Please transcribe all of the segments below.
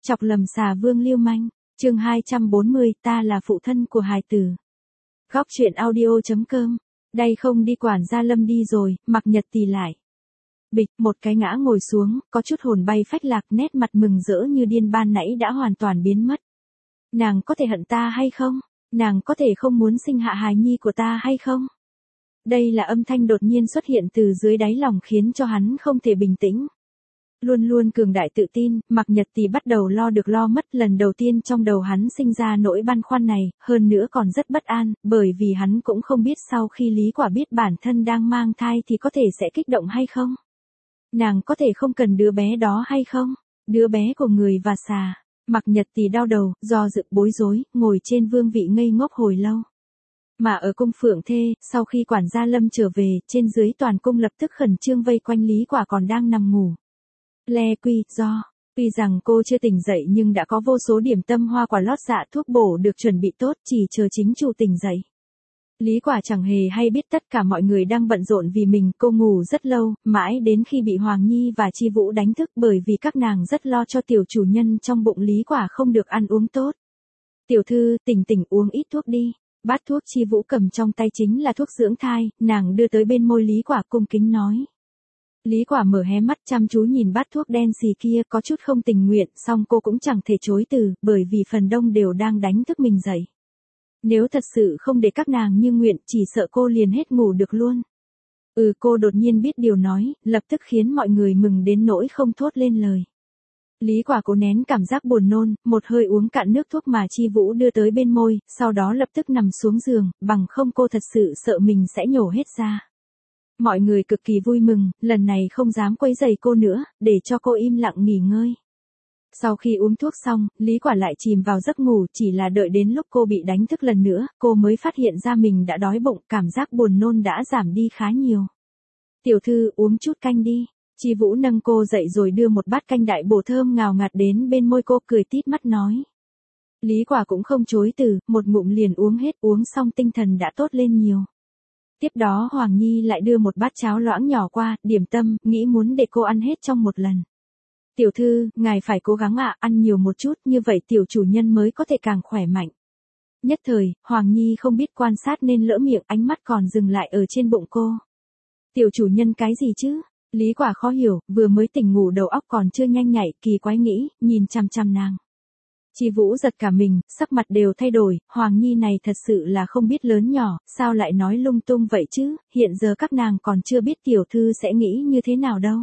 Chọc lầm xà vương lưu manh. Chương 240, ta là phụ thân của hài tử. Góc truyện audio.com. Đây không đi quản gia Lâm đi rồi, Mạc Nhật Tì lại. Bịch, một cái ngã ngồi xuống, có chút hồn bay phách lạc, nét mặt mừng rỡ như điên ban nãy đã hoàn toàn biến mất. Nàng có thể hận ta hay không? Nàng có thể không muốn sinh hạ hài nhi của ta hay không? Đây là âm thanh đột nhiên xuất hiện từ dưới đáy lòng khiến cho hắn không thể bình tĩnh. Luôn luôn cường đại tự tin, Mạc Nhật Tì bắt đầu lo được lo mất, lần đầu tiên trong đầu hắn sinh ra nỗi băn khoăn này, hơn nữa còn rất bất an, bởi vì hắn cũng không biết sau khi Lý Quả biết bản thân đang mang thai thì có thể sẽ kích động hay không. Nàng có thể không cần đứa bé đó hay không? Đứa bé của người và xà. Mạc Nhật Tì đau đầu, do dự bối rối, ngồi trên vương vị ngây ngốc hồi lâu. Mà ở cung Phượng Thê, sau khi quản gia Lâm trở về, trên dưới toàn cung lập tức khẩn trương vây quanh Lý Quả còn đang nằm ngủ. Tuy rằng cô chưa tỉnh dậy nhưng đã có vô số điểm tâm hoa quả lót dạ thuốc bổ được chuẩn bị tốt, chỉ chờ chính chủ tỉnh dậy. Lý Quả chẳng hề hay biết tất cả mọi người đang bận rộn vì mình, cô ngủ rất lâu, mãi đến khi bị Hoàng Nhi và Chi Vũ đánh thức bởi vì các nàng rất lo cho tiểu chủ nhân trong bụng Lý Quả không được ăn uống tốt. Tiểu thư, tỉnh uống ít thuốc đi. Bát thuốc Chi Vũ cầm trong tay chính là thuốc dưỡng thai, nàng đưa tới bên môi Lý Quả cung kính nói. Lý Quả mở hé mắt chăm chú nhìn bát thuốc đen xì kia, có chút không tình nguyện, song cô cũng chẳng thể chối từ, bởi vì phần đông đều đang đánh thức mình dậy. Nếu thật sự không để các nàng như nguyện, chỉ sợ cô liền hết ngủ được luôn. Cô đột nhiên biết điều nói, lập tức khiến mọi người mừng đến nỗi không thốt lên lời. Lý Quả cố nén cảm giác buồn nôn, một hơi uống cạn nước thuốc mà Chi Vũ đưa tới bên môi, sau đó lập tức nằm xuống giường, bằng không cô thật sự sợ mình sẽ nhổ hết ra. Mọi người cực kỳ vui mừng, lần này không dám quấy rầy cô nữa, để cho cô im lặng nghỉ ngơi. Sau khi uống thuốc xong, Lý Quả lại chìm vào giấc ngủ, chỉ là đợi đến lúc cô bị đánh thức lần nữa, cô mới phát hiện ra mình đã đói bụng, cảm giác buồn nôn đã giảm đi khá nhiều. Tiểu thư, uống chút canh đi. Chi Vũ nâng cô dậy rồi đưa một bát canh đại bổ thơm ngào ngạt đến bên môi cô, cười tít mắt nói. Lý Quả cũng không chối từ, một ngụm liền uống hết, uống xong tinh thần đã tốt lên nhiều. Tiếp đó Hoàng Nhi lại đưa một bát cháo loãng nhỏ qua, điểm tâm, nghĩ muốn để cô ăn hết trong một lần. Tiểu thư, ngài phải cố gắng ăn nhiều một chút, như vậy tiểu chủ nhân mới có thể càng khỏe mạnh. Nhất thời, Hoàng Nhi không biết quan sát nên lỡ miệng, ánh mắt còn dừng lại ở trên bụng cô. Tiểu chủ nhân cái gì chứ? Lý Quả khó hiểu, vừa mới tỉnh ngủ đầu óc còn chưa nhanh nhạy, kỳ quái nghĩ, nhìn chằm chằm nàng. Chi Vũ giật cả mình, sắc mặt đều thay đổi, Hoàng Nhi này thật sự là không biết lớn nhỏ, sao lại nói lung tung vậy chứ, hiện giờ các nàng còn chưa biết tiểu thư sẽ nghĩ như thế nào đâu.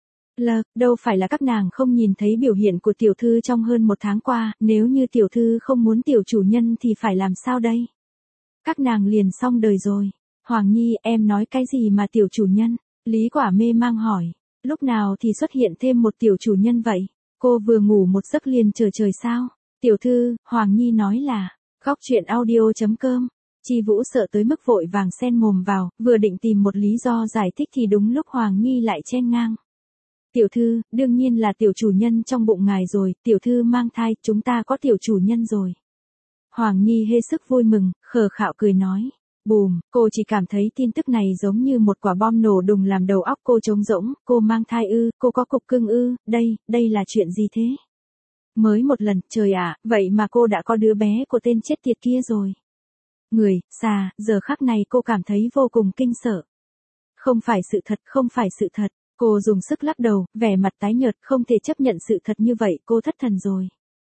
Đâu phải là các nàng không nhìn thấy biểu hiện của tiểu thư trong hơn một tháng qua, nếu như tiểu thư không muốn tiểu chủ nhân thì phải làm sao đây? Các nàng liền xong đời rồi. Hoàng Nhi, em nói cái gì mà tiểu chủ nhân? Lý Quả mê mang hỏi, lúc nào thì xuất hiện thêm một tiểu chủ nhân vậy? Cô vừa ngủ một giấc liền trời sao? Tiểu thư, Hoàng Nhi nói là, góc truyện audio.com. Chi Vũ sợ tới mức vội vàng xen mồm vào, vừa định tìm một lý do giải thích thì đúng lúc Hoàng Nhi lại chen ngang. Tiểu thư, đương nhiên là tiểu chủ nhân trong bụng ngài rồi, tiểu thư mang thai, chúng ta có tiểu chủ nhân rồi. Hoàng Nhi hết sức vui mừng, khờ khạo cười nói. Bùm, cô chỉ cảm thấy tin tức này giống như một quả bom nổ đùng làm đầu óc cô trống rỗng, cô mang thai cô có cục cưng đây là chuyện gì thế? Mới một lần, trời ạ, vậy mà cô đã có đứa bé của tên chết tiệt kia rồi. Người, xà, giờ khắc này cô cảm thấy vô cùng kinh sợ. Không phải sự thật, cô dùng sức lắc đầu, vẻ mặt tái nhợt, không thể chấp nhận sự thật như vậy, cô thất thần rồi.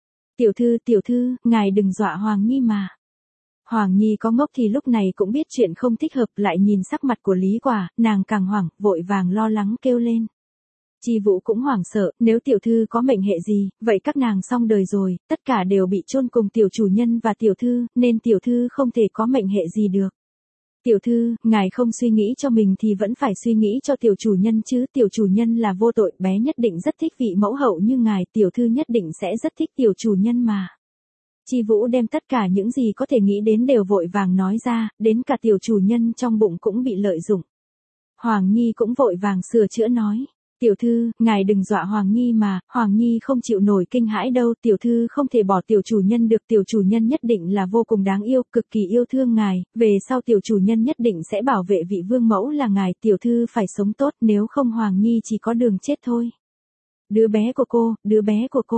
Tiểu thư, ngài đừng dọa Hoàng Nhi mà. Hoàng Nhi có ngốc thì lúc này cũng biết chuyện không thích hợp, lại nhìn sắc mặt của Lý Quả, nàng càng hoảng, vội vàng lo lắng kêu lên. Chi Vũ cũng hoảng sợ, nếu tiểu thư có mệnh hệ gì, vậy các nàng xong đời rồi, tất cả đều bị chôn cùng tiểu chủ nhân và tiểu thư, nên tiểu thư không thể có mệnh hệ gì được. Tiểu thư, ngài không suy nghĩ cho mình thì vẫn phải suy nghĩ cho tiểu chủ nhân chứ, tiểu chủ nhân là vô tội, bé nhất định rất thích vị mẫu hậu như ngài, tiểu thư nhất định sẽ rất thích tiểu chủ nhân mà. Chi Vũ đem tất cả những gì có thể nghĩ đến đều vội vàng nói ra, đến cả tiểu chủ nhân trong bụng cũng bị lợi dụng. Hoàng Nhi cũng vội vàng sửa chữa nói. Tiểu thư, ngài đừng dọa Hoàng Nhi mà, Hoàng Nhi không chịu nổi kinh hãi đâu, tiểu thư không thể bỏ tiểu chủ nhân được, tiểu chủ nhân nhất định là vô cùng đáng yêu, cực kỳ yêu thương ngài, về sau tiểu chủ nhân nhất định sẽ bảo vệ vị vương mẫu là ngài, tiểu thư phải sống tốt, nếu không Hoàng Nhi chỉ có đường chết thôi. Đứa bé của cô,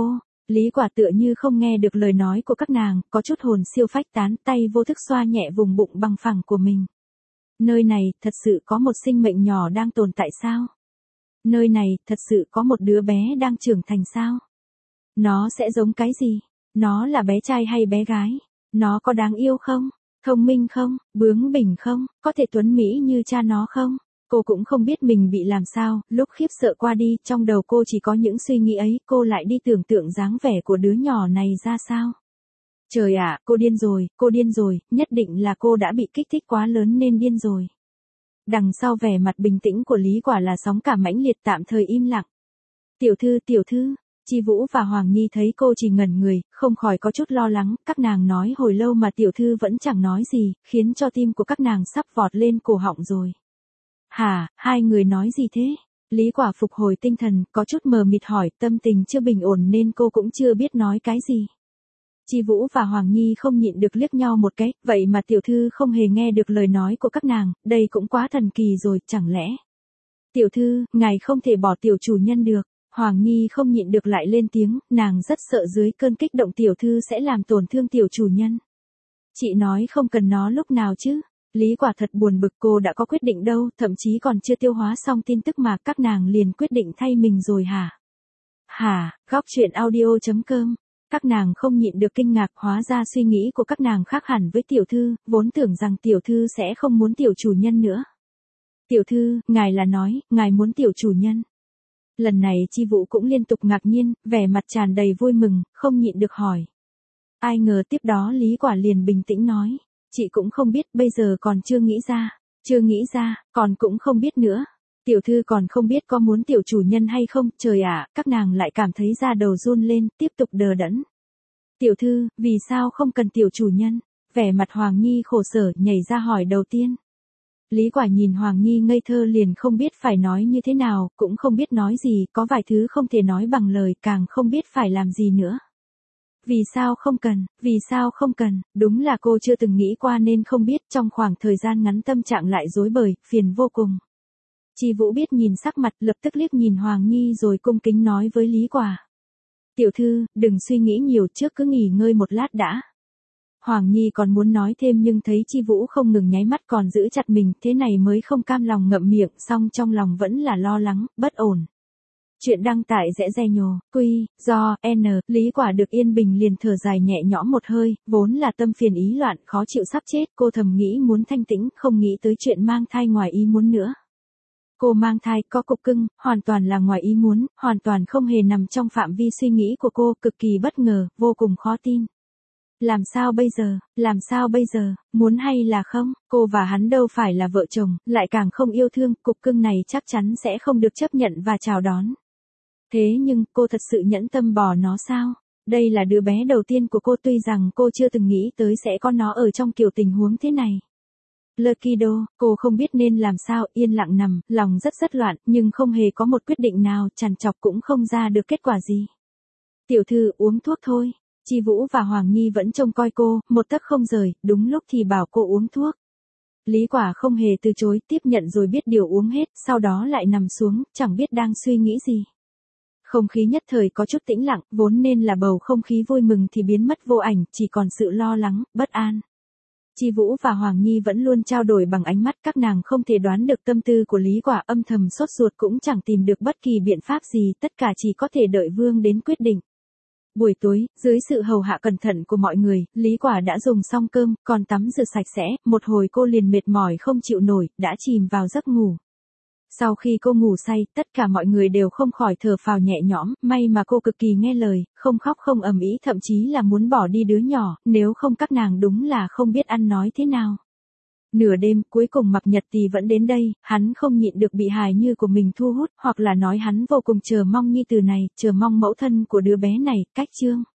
Lý Quả tựa như không nghe được lời nói của các nàng, có chút hồn siêu phách tán, tay vô thức xoa nhẹ vùng bụng bằng phẳng của mình. Nơi này, thật sự có một sinh mệnh nhỏ đang tồn tại sao? Nơi này, thật sự có một đứa bé đang trưởng thành sao? Nó sẽ giống cái gì? Nó là bé trai hay bé gái? Nó có đáng yêu không? Thông minh không? Bướng bỉnh không? Có thể tuấn mỹ như cha nó không? Cô cũng không biết mình bị làm sao, lúc khiếp sợ qua đi, trong đầu cô chỉ có những suy nghĩ ấy, cô lại đi tưởng tượng dáng vẻ của đứa nhỏ này ra sao. Trời ạ, cô điên rồi, nhất định là cô đã bị kích thích quá lớn nên điên rồi. Đằng sau vẻ mặt bình tĩnh của Lý Quả là sóng cảm mãnh liệt, tạm thời im lặng. Tiểu thư, Chi Vũ và Hoàng Nhi thấy cô chỉ ngẩn người, không khỏi có chút lo lắng, các nàng nói hồi lâu mà tiểu thư vẫn chẳng nói gì, khiến cho tim của các nàng sắp vọt lên cổ họng rồi. Hả, hai người nói gì thế? Lý Quả phục hồi tinh thần, có chút mờ mịt hỏi, tâm tình chưa bình ổn nên cô cũng chưa biết nói cái gì. Chi Vũ và Hoàng Nhi không nhịn được liếc nhau một cái, vậy mà tiểu thư không hề nghe được lời nói của các nàng, đây cũng quá thần kỳ rồi, chẳng lẽ. Tiểu thư, ngài không thể bỏ tiểu chủ nhân được. Hoàng Nhi không nhịn được lại lên tiếng, nàng rất sợ dưới cơn kích động tiểu thư sẽ làm tổn thương tiểu chủ nhân. Chị nói không cần nó lúc nào chứ. Lý Quả thật buồn bực, cô đã có quyết định đâu, thậm chí còn chưa tiêu hóa xong tin tức mà các nàng liền quyết định thay mình rồi hả? Góc truyện audio.com. Các nàng không nhịn được kinh ngạc, hóa ra suy nghĩ của các nàng khác hẳn với tiểu thư, vốn tưởng rằng tiểu thư sẽ không muốn tiểu chủ nhân nữa. Tiểu thư, ngài là nói, ngài muốn tiểu chủ nhân. Lần này Chi Vũ cũng liên tục ngạc nhiên, vẻ mặt tràn đầy vui mừng, không nhịn được hỏi. Ai ngờ tiếp đó Lý Quả liền bình tĩnh nói, chị cũng không biết, bây giờ còn chưa nghĩ ra, còn cũng không biết nữa. Tiểu thư còn không biết có muốn tiểu chủ nhân hay không, trời ạ, các nàng lại cảm thấy da đầu run lên, tiếp tục đờ đẫn. Tiểu thư, vì sao không cần tiểu chủ nhân? Vẻ mặt Hoàng Nhi khổ sở nhảy ra hỏi đầu tiên. Lý Quả nhìn Hoàng Nhi ngây thơ liền không biết phải nói như thế nào, cũng không biết nói gì, có vài thứ không thể nói bằng lời, càng không biết phải làm gì nữa. Vì sao không cần, đúng là cô chưa từng nghĩ qua nên không biết, trong khoảng thời gian ngắn tâm trạng lại rối bời, phiền vô cùng. Chi Vũ biết nhìn sắc mặt, lập tức liếc nhìn Hoàng Nhi rồi cung kính nói với Lý Quả. Tiểu thư, đừng suy nghĩ nhiều, trước cứ nghỉ ngơi một lát đã. Hoàng Nhi còn muốn nói thêm nhưng thấy Chi Vũ không ngừng nháy mắt còn giữ chặt mình, thế này mới không cam lòng ngậm miệng, song trong lòng vẫn là lo lắng, bất ổn. Chuyện đăng tại Rẽ Re Nhồ, Quy, Do, N, Lý Quả được yên bình liền thở dài nhẹ nhõm một hơi, vốn là tâm phiền ý loạn, khó chịu sắp chết, cô thầm nghĩ muốn thanh tĩnh, không nghĩ tới chuyện mang thai ngoài ý muốn nữa. Cô mang thai, có cục cưng, hoàn toàn là ngoài ý muốn, hoàn toàn không hề nằm trong phạm vi suy nghĩ của cô, cực kỳ bất ngờ, vô cùng khó tin. Làm sao bây giờ, muốn hay là không, cô và hắn đâu phải là vợ chồng, lại càng không yêu thương, cục cưng này chắc chắn sẽ không được chấp nhận và chào đón. Thế nhưng, cô thật sự nhẫn tâm bỏ nó sao? Đây là đứa bé đầu tiên của cô, tuy rằng cô chưa từng nghĩ tới sẽ có nó ở trong kiểu tình huống thế này. Lucky Do, cô không biết nên làm sao, yên lặng nằm, lòng rất loạn, nhưng không hề có một quyết định nào, trằn trọc cũng không ra được kết quả gì. Tiểu thư, uống thuốc thôi. Chi Vũ và Hoàng Nhi vẫn trông coi cô, một tấc không rời, đúng lúc thì bảo cô uống thuốc. Lý Quả không hề từ chối, tiếp nhận rồi biết điều uống hết, sau đó lại nằm xuống, chẳng biết đang suy nghĩ gì. Không khí nhất thời có chút tĩnh lặng, vốn nên là bầu không khí vui mừng thì biến mất vô ảnh, chỉ còn sự lo lắng, bất an. Chi Vũ và Hoàng Nhi vẫn luôn trao đổi bằng ánh mắt, các nàng không thể đoán được tâm tư của Lý Quả, âm thầm sốt ruột cũng chẳng tìm được bất kỳ biện pháp gì, tất cả chỉ có thể đợi vương đến quyết định. Buổi tối, dưới sự hầu hạ cẩn thận của mọi người, Lý Quả đã dùng xong cơm, còn tắm rửa sạch sẽ, một hồi cô liền mệt mỏi không chịu nổi, đã chìm vào giấc ngủ. Sau khi cô ngủ say, tất cả mọi người đều không khỏi thở phào nhẹ nhõm, may mà cô cực kỳ nghe lời, không khóc không ầm ĩ, thậm chí là muốn bỏ đi đứa nhỏ, nếu không các nàng đúng là không biết ăn nói thế nào. Nửa đêm, cuối cùng Mạc Nhật Tì vẫn đến đây, hắn không nhịn được bị hài như của mình thu hút, hoặc là nói hắn vô cùng chờ mong nhi tử này, chờ mong mẫu thân của đứa bé này, cách chương.